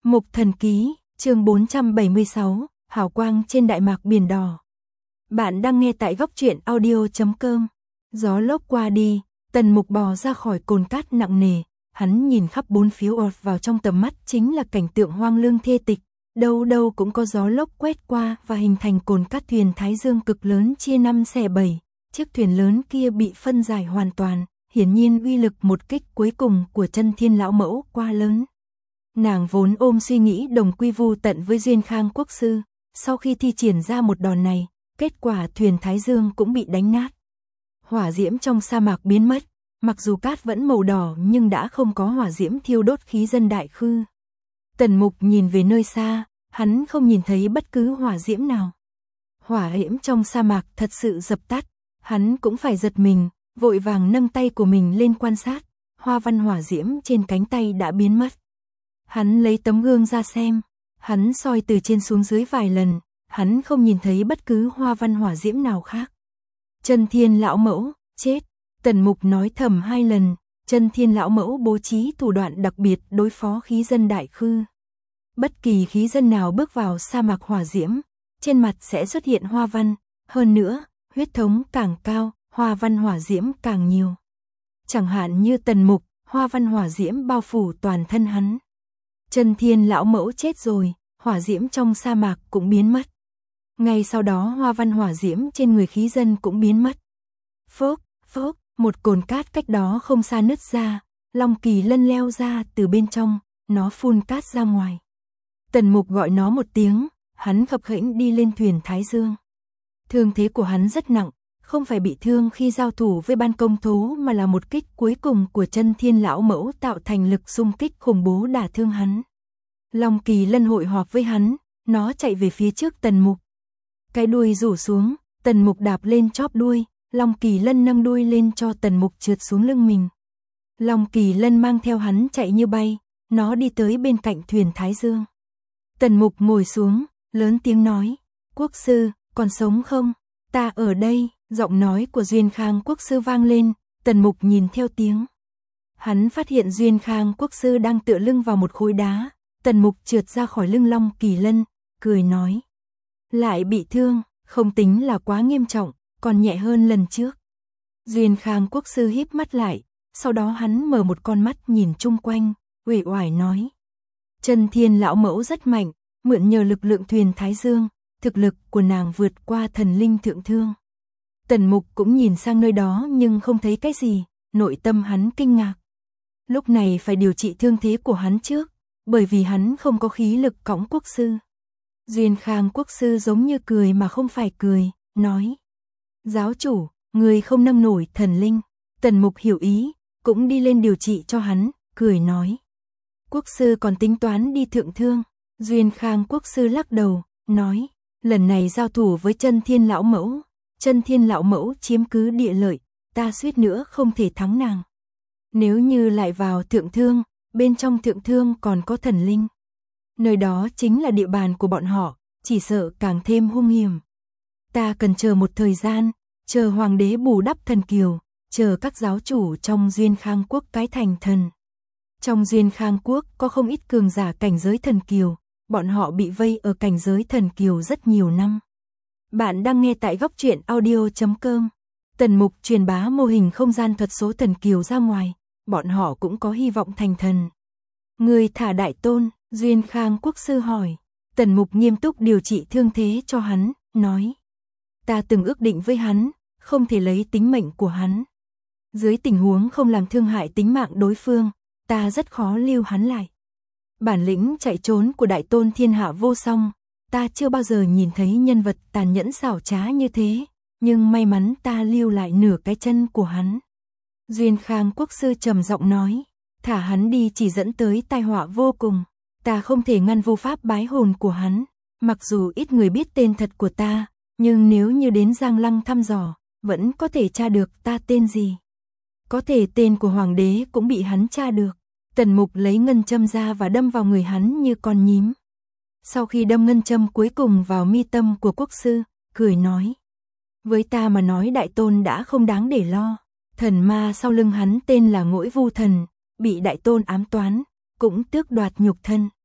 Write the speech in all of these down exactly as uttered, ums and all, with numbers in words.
Mục Thần Ký, chương bốn trăm bảy mươi sáu, Hào quang trên đại mạc biển đỏ. Bạn đang nghe tại góc truyện audio chấm com. Gió lốc qua đi, Tần Mục bò ra khỏi cồn cát nặng nề, hắn nhìn khắp bốn phía ọt vào trong tầm mắt chính là cảnh tượng hoang lương thê tịch, đâu đâu cũng có gió lốc quét qua và hình thành cồn cát thuyền Thái Dương cực lớn chia năm xẻ bảy, chiếc thuyền lớn kia bị phân giải hoàn toàn, hiển nhiên uy lực một kích cuối cùng của Chân Thiên lão mẫu quá lớn. Nàng vốn ôm suy nghĩ đồng quy vu tận với Duyên Khang quốc sư, sau khi thi triển ra một đòn này, kết quả thuyền Thái Dương cũng bị đánh nát. Hỏa diễm trong sa mạc biến mất, mặc dù cát vẫn màu đỏ nhưng đã không có hỏa diễm thiêu đốt khí dân đại khư. Tần Mục nhìn về nơi xa, hắn không nhìn thấy bất cứ hỏa diễm nào. Hỏa diễm trong sa mạc thật sự dập tắt, hắn cũng phải giật mình, vội vàng nâng tay của mình lên quan sát, hoa văn hỏa diễm trên cánh tay đã biến mất. Hắn lấy tấm gương ra xem, hắn soi từ trên xuống dưới vài lần, hắn không nhìn thấy bất cứ hoa văn hỏa diễm nào khác. Chân Thiên lão mẫu, chết. Tần Mục nói thầm hai lần, Chân Thiên lão mẫu bố trí thủ đoạn đặc biệt đối phó khí dân đại khư. Bất kỳ khí dân nào bước vào sa mạc hỏa diễm, trên mặt sẽ xuất hiện hoa văn, hơn nữa, huyết thống càng cao, hoa văn hỏa diễm càng nhiều. Chẳng hạn như Tần Mục, hoa văn hỏa diễm bao phủ toàn thân hắn. Chân Thiên lão mẫu chết rồi, hỏa diễm trong sa mạc cũng biến mất. Ngay sau đó hoa văn hỏa diễm trên người khí dân cũng biến mất. Phốc, phốc, một cồn cát cách đó không xa nứt ra, Long Kỳ Lân leo ra từ bên trong, nó phun cát ra ngoài. Tần Mục gọi nó một tiếng, hắn khập khểnh đi lên thuyền Thái Dương. Thương thế của hắn rất nặng, không phải bị thương khi giao thủ với ban công thú mà là một kích cuối cùng của Chân Thiên lão mẫu tạo thành lực xung kích khủng bố đả thương hắn. Long Kỳ Lân hội họp với hắn, nó chạy về phía trước Tần Mục. Cái đuôi rủ xuống, Tần Mục đạp lên chóp đuôi, Long Kỳ Lân nâng đuôi lên cho Tần Mục trượt xuống lưng mình. Long Kỳ Lân mang theo hắn chạy như bay, nó đi tới bên cạnh thuyền Thái Dương. Tần Mục ngồi xuống, lớn tiếng nói, quốc sư, còn sống không? Ta ở đây. Giọng nói của Duyên Khang quốc sư vang lên, Tần Mục nhìn theo tiếng. Hắn phát hiện Duyên Khang quốc sư đang tựa lưng vào một khối đá, Tần Mục trượt ra khỏi lưng Long Kỳ Lân, cười nói. Lại bị thương, không tính là quá nghiêm trọng, còn nhẹ hơn lần trước. Duyên Khang quốc sư híp mắt lại, sau đó hắn mở một con mắt nhìn chung quanh, uể oải nói. Chân Thiên lão mẫu rất mạnh, mượn nhờ lực lượng thuyền Thái Dương, thực lực của nàng vượt qua thần linh thượng thương. Tần Mục cũng nhìn sang nơi đó nhưng không thấy cái gì, nội tâm hắn kinh ngạc. Lúc này phải điều trị thương thế của hắn trước, bởi vì hắn không có khí lực cõng quốc sư. Duyên Khang quốc sư giống như cười mà không phải cười, nói. Giáo chủ, người không nâng nổi thần linh. Tần Mục hiểu ý, cũng đi lên điều trị cho hắn, cười nói. Quốc sư còn tính toán đi thượng thương. Duyên Khang quốc sư lắc đầu, nói. Lần này giao thủ với Chân Thiên lão mẫu. Chân Thiên lão mẫu chiếm cứ địa lợi, ta suýt nữa không thể thắng nàng. Nếu như lại vào thượng thương, bên trong thượng thương còn có thần linh. Nơi đó chính là địa bàn của bọn họ, chỉ sợ càng thêm hung hiểm. Ta cần chờ một thời gian, chờ hoàng đế bù đắp thần kiều, chờ các giáo chủ trong Duyên Khang quốc cái thành thần. Trong Duyên Khang quốc có không ít cường giả cảnh giới thần kiều, bọn họ bị vây ở cảnh giới thần kiều rất nhiều năm. Bạn đang nghe tại góc truyện audio chấm com. Tần Mục truyền bá mô hình không gian thuật số thần kiều ra ngoài, bọn họ cũng có hy vọng thành thần. Người thả đại tôn, Duyên Khang quốc sư hỏi. Tần Mục nghiêm túc điều trị thương thế cho hắn, nói. Ta từng ước định với hắn, không thể lấy tính mệnh của hắn. Dưới tình huống không làm thương hại tính mạng đối phương, ta rất khó lưu hắn lại. Bản lĩnh chạy trốn của đại tôn thiên hạ vô song. Ta chưa bao giờ nhìn thấy nhân vật tàn nhẫn xảo trá như thế, nhưng may mắn ta lưu lại nửa cái chân của hắn. Duyên Khang quốc sư trầm giọng nói, thả hắn đi chỉ dẫn tới tai họa vô cùng, ta không thể ngăn vô pháp bái hồn của hắn, mặc dù ít người biết tên thật của ta, nhưng nếu như đến Giang Lăng thăm dò, vẫn có thể tra được ta tên gì. Có thể tên của hoàng đế cũng bị hắn tra được. Tần Mục lấy ngân châm ra và đâm vào người hắn như con nhím. Sau khi đâm ngân châm cuối cùng vào mi tâm của quốc sư, cười nói. Với ta mà nói đại tôn đã không đáng để lo. Thần ma sau lưng hắn tên là Ngỗi Vu Thần, bị đại tôn ám toán, cũng tước đoạt nhục thân.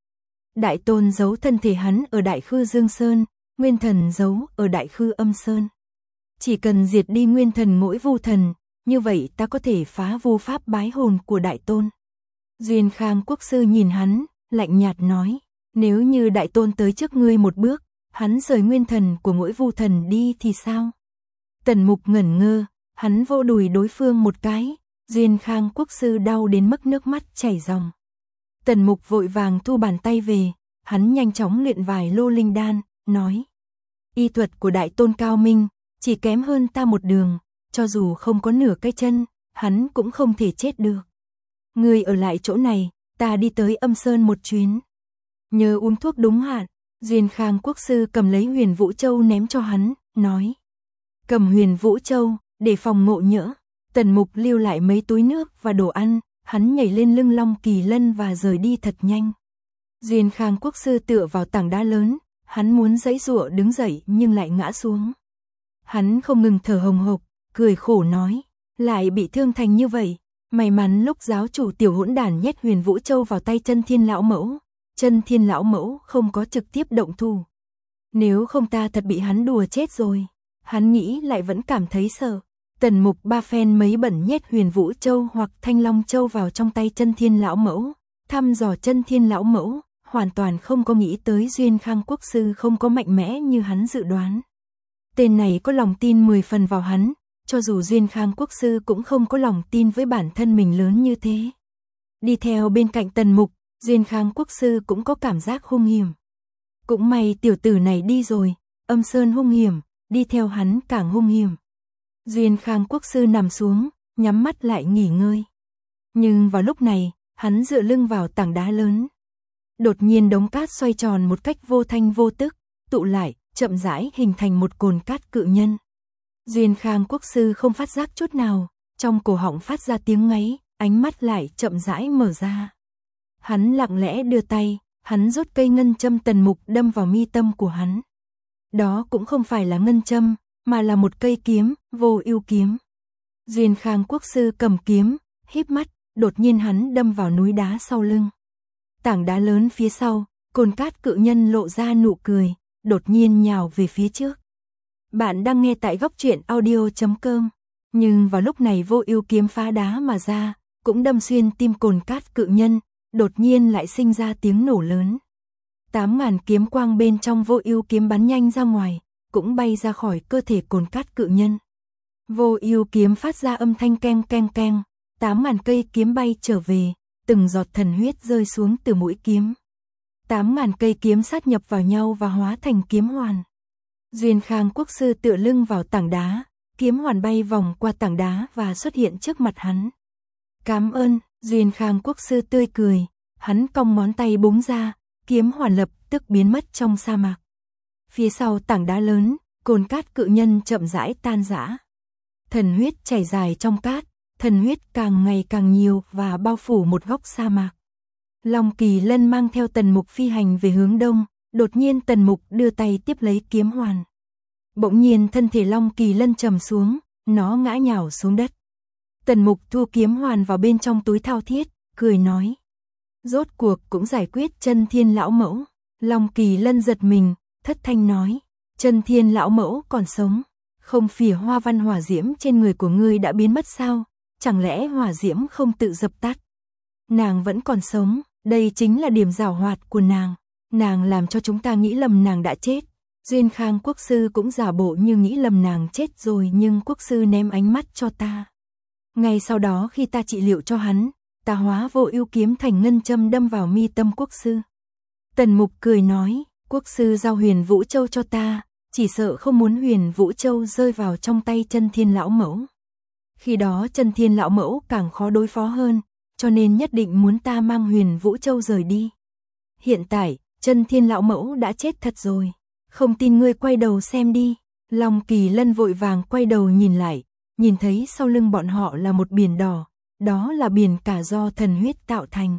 Đại Tôn giấu thân thể hắn ở Đại Khư Dương Sơn, Nguyên Thần giấu ở Đại Khư Âm Sơn. Chỉ cần diệt đi Nguyên Thần mỗi vu thần, như vậy ta có thể phá vu pháp bái hồn của Đại Tôn. Duyên Khang Quốc sư nhìn hắn, lạnh nhạt nói, nếu như Đại Tôn tới trước ngươi một bước, hắn rời Nguyên Thần của mỗi vu thần đi thì sao? Tần Mục ngẩn ngơ, hắn vô đùi đối phương một cái, Duyên Khang Quốc sư đau đến mức nước mắt chảy ròng. Tần Mục vội vàng thu bàn tay về, hắn nhanh chóng luyện vài lô linh đan, nói, y thuật của Đại Tôn cao minh, chỉ kém hơn ta một đường, cho dù không có nửa cái chân, hắn cũng không thể chết được. Ngươi ở lại chỗ này, ta đi tới Âm Sơn một chuyến. Nhớ uống thuốc đúng hạn. Duyên Khang Quốc sư cầm lấy Huyền Vũ Châu ném cho hắn, nói, cầm Huyền Vũ Châu, để phòng ngộ nhỡ. Tần Mục lưu lại mấy túi nước và đồ ăn, hắn nhảy lên lưng Long Kỳ Lân và rời đi thật nhanh. Duyên Khang Quốc sư tựa vào tảng đá lớn, hắn muốn giãy giụa đứng dậy nhưng lại ngã xuống. Hắn không ngừng thở hồng hộc, cười khổ nói, lại bị thương thành như vậy, may mắn lúc giáo chủ tiểu hỗn đản nhét Huyền Vũ Châu vào tay Chân Thiên lão mẫu, Chân Thiên lão mẫu không có trực tiếp động thủ. Nếu không ta thật bị hắn đùa chết rồi. Hắn nghĩ lại vẫn cảm thấy sợ. Tần Mục ba phen mấy bẩn nhét Huyền Vũ Châu hoặc Thanh Long Châu vào trong tay Chân Thiên lão mẫu, thăm dò Chân Thiên lão mẫu, hoàn toàn không có nghĩ tới Duyên Khang Quốc sư không có mạnh mẽ như hắn dự đoán. Tên này có lòng tin mười phần vào hắn, cho dù Duyên Khang Quốc sư cũng không có lòng tin với bản thân mình lớn như thế. Đi theo bên cạnh Tần Mục, Duyên Khang Quốc sư cũng có cảm giác hung hiểm. Cũng may tiểu tử này đi rồi, Âm Sơn hung hiểm, đi theo hắn càng hung hiểm. Duyên Khang Quốc sư nằm xuống, nhắm mắt lại nghỉ ngơi. Nhưng vào lúc này, hắn dựa lưng vào tảng đá lớn. Đột nhiên đống cát xoay tròn một cách vô thanh vô tức, tụ lại, chậm rãi hình thành một cồn cát cự nhân. Duyên Khang Quốc sư không phát giác chút nào, trong cổ họng phát ra tiếng ngáy, ánh mắt lại chậm rãi mở ra. Hắn lặng lẽ đưa tay, hắn rút cây ngân châm Tần Mục đâm vào mi tâm của hắn. Đó cũng không phải là ngân châm, mà là một cây kiếm, Vô Ưu kiếm. Duyên Khang Quốc sư cầm kiếm, híp mắt, đột nhiên hắn đâm vào núi đá sau lưng. Tảng đá lớn phía sau, cồn cát cự nhân lộ ra nụ cười, đột nhiên nhào về phía trước. Bạn đang nghe tại góc truyện audio chấm com. Nhưng vào lúc này Vô Ưu kiếm phá đá mà ra, cũng đâm xuyên tim cồn cát cự nhân, đột nhiên lại sinh ra tiếng nổ lớn. Tám ngàn kiếm quang bên trong Vô Ưu kiếm bắn nhanh ra ngoài, cũng bay ra khỏi cơ thể cồn cát cự nhân. Vô Ưu kiếm phát ra âm thanh keng keng keng, tám ngàn cây kiếm bay trở về, từng giọt thần huyết rơi xuống từ mũi kiếm. Tám ngàn cây kiếm sát nhập vào nhau và hóa thành kiếm hoàn. Duyên Khang Quốc sư tựa lưng vào tảng đá, kiếm hoàn bay vòng qua tảng đá và xuất hiện trước mặt hắn. Cảm ơn, Duyên Khang Quốc sư tươi cười, hắn cong ngón tay búng ra, kiếm hoàn lập tức biến mất trong sa mạc. Phía sau tảng đá lớn, cồn cát cự nhân chậm rãi tan rã. Thần huyết chảy dài trong cát, thần huyết càng ngày càng nhiều và bao phủ một góc sa mạc. Long Kỳ Lân mang theo Tần Mục phi hành về hướng đông, đột nhiên Tần Mục đưa tay tiếp lấy kiếm hoàn. Bỗng nhiên thân thể Long Kỳ Lân trầm xuống, nó ngã nhào xuống đất. Tần Mục thu kiếm hoàn vào bên trong túi thao thiết, cười nói, rốt cuộc cũng giải quyết Chân Thiên lão mẫu. Long Kỳ Lân giật mình, thất thanh nói, Chân Thiên lão mẫu còn sống, không phỉ hoa văn hỏa diễm trên người của ngươi đã biến mất sao, chẳng lẽ hỏa diễm không tự dập tắt? Nàng vẫn còn sống, đây chính là điểm giảo hoạt của nàng, nàng làm cho chúng ta nghĩ lầm nàng đã chết. Duyên Khang Quốc sư cũng giả bộ như nghĩ lầm nàng chết rồi, nhưng Quốc sư ném ánh mắt cho ta. Ngay sau đó khi ta trị liệu cho hắn, ta hóa Vô Ưu kiếm thành ngân châm đâm vào mi tâm Quốc sư. Tần Mục cười nói, Quốc sư giao Huyền Vũ Châu cho ta, chỉ sợ không muốn Huyền Vũ Châu rơi vào trong tay Chân Thiên lão mẫu. Khi đó Chân Thiên lão mẫu càng khó đối phó hơn, cho nên nhất định muốn ta mang Huyền Vũ Châu rời đi. Hiện tại, Chân Thiên lão mẫu đã chết thật rồi, không tin ngươi quay đầu xem đi. Long Kỳ Lân vội vàng quay đầu nhìn lại, nhìn thấy sau lưng bọn họ là một biển đỏ, đó là biển cả do thần huyết tạo thành.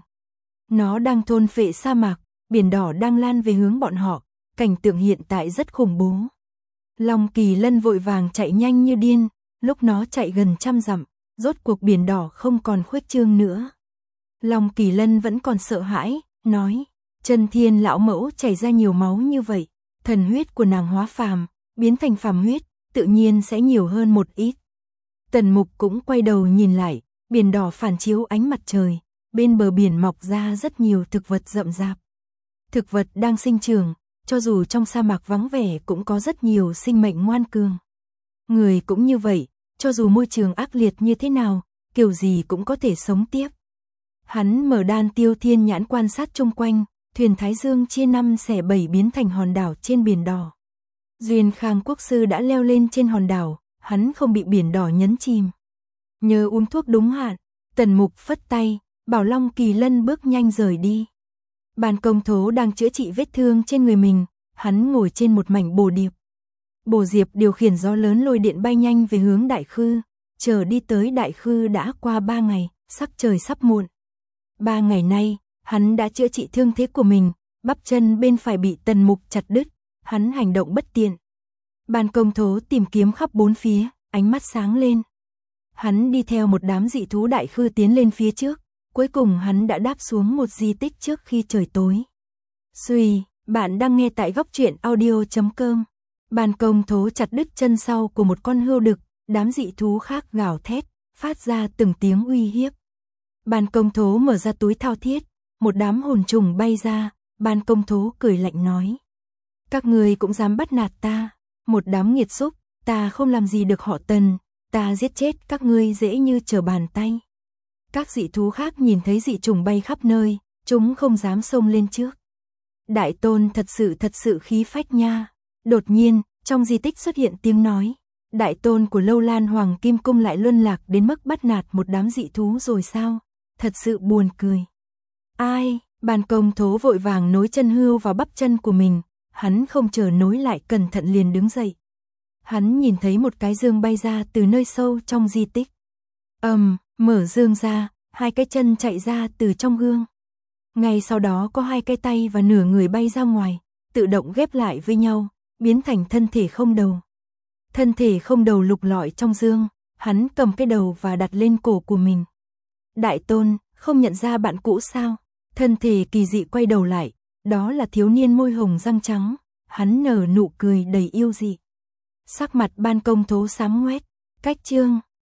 Nó đang thôn phệ sa mạc, biển đỏ đang lan về hướng bọn họ, cảnh tượng hiện tại rất khủng bố. Long Kỳ Lân vội vàng chạy nhanh như điên, lúc nó chạy gần trăm dặm, rốt cuộc biển đỏ không còn khuếch trương nữa. Long Kỳ Lân vẫn còn sợ hãi, nói, Chân Thiên lão mẫu chảy ra nhiều máu như vậy, thần huyết của nàng hóa phàm, biến thành phàm huyết, tự nhiên sẽ nhiều hơn một ít. Tần Mục cũng quay đầu nhìn lại, biển đỏ phản chiếu ánh mặt trời, bên bờ biển mọc ra rất nhiều thực vật rậm rạp. Thực vật đang sinh trưởng, cho dù trong sa mạc vắng vẻ cũng có rất nhiều sinh mệnh ngoan cường. Người cũng như vậy, cho dù môi trường ác liệt như thế nào, kiểu gì cũng có thể sống tiếp. Hắn mở đan tiêu thiên nhãn quan sát chung quanh, thuyền Thái Dương chia năm xẻ bảy biến thành hòn đảo trên biển đỏ. Duyên Khang quốc sư đã leo lên trên hòn đảo, hắn không bị biển đỏ nhấn chìm. Nhờ uống thuốc đúng hạn, Tần Mục phất tay, bảo Long Kỳ Lân bước nhanh rời đi. Bàn Công Thố đang chữa trị vết thương trên người mình, hắn ngồi trên một mảnh bồ điệp. Bồ diệp điều khiển gió lớn lôi điện bay nhanh về hướng Đại Khư, chờ đi tới Đại Khư đã qua ba ngày, sắc trời sắp muộn. Ba ngày nay, hắn đã chữa trị thương thế của mình, bắp chân bên phải bị Tần Mục chặt đứt, hắn hành động bất tiện. Bàn Công Thố tìm kiếm khắp bốn phía, ánh mắt sáng lên. Hắn đi theo một đám dị thú Đại Khư tiến lên phía trước, cuối cùng hắn đã đáp xuống một di tích trước khi trời tối. Xuy, bạn đang nghe tại góc truyện audio chấm com. Bàn Công Thố chặt đứt chân sau của một con hươu đực, đám dị thú khác gào thét, phát ra từng tiếng uy hiếp. Bàn Công Thố mở ra túi thao thiết, một đám hồn trùng bay ra, Bàn Công Thố cười lạnh nói: các người cũng dám bắt nạt ta, một đám nghiệt xúc, ta không làm gì được họ Tần, ta giết chết các ngươi dễ như trở bàn tay. Các dị thú khác nhìn thấy dị trùng bay khắp nơi, chúng không dám xông lên trước. Đại Tôn thật sự thật sự khí phách nha. Đột nhiên, trong di tích xuất hiện tiếng nói, Đại Tôn của Lâu Lan Hoàng Kim Cung lại luân lạc đến mức bắt nạt một đám dị thú rồi sao? Thật sự buồn cười. Ai? Bàn Công Thố vội vàng nối chân hươu vào bắp chân của mình, hắn không chờ nối lại cẩn thận liền đứng dậy. Hắn nhìn thấy một cái dương bay ra từ nơi sâu trong di tích. Ầm, um, mở dương ra, hai cái chân chạy ra từ trong gương. Ngay sau đó có hai cái tay và nửa người bay ra ngoài, tự động ghép lại với nhau, biến thành thân thể không đầu. Thân thể không đầu lục lọi trong dương, hắn cầm cái đầu và đặt lên cổ của mình. Đại Tôn, không nhận ra bạn cũ sao? Thân thể kỳ dị quay đầu lại, đó là thiếu niên môi hồng răng trắng, hắn nở nụ cười đầy yêu dị. Sắc mặt Ban Công Thố xám ngoét, cách chương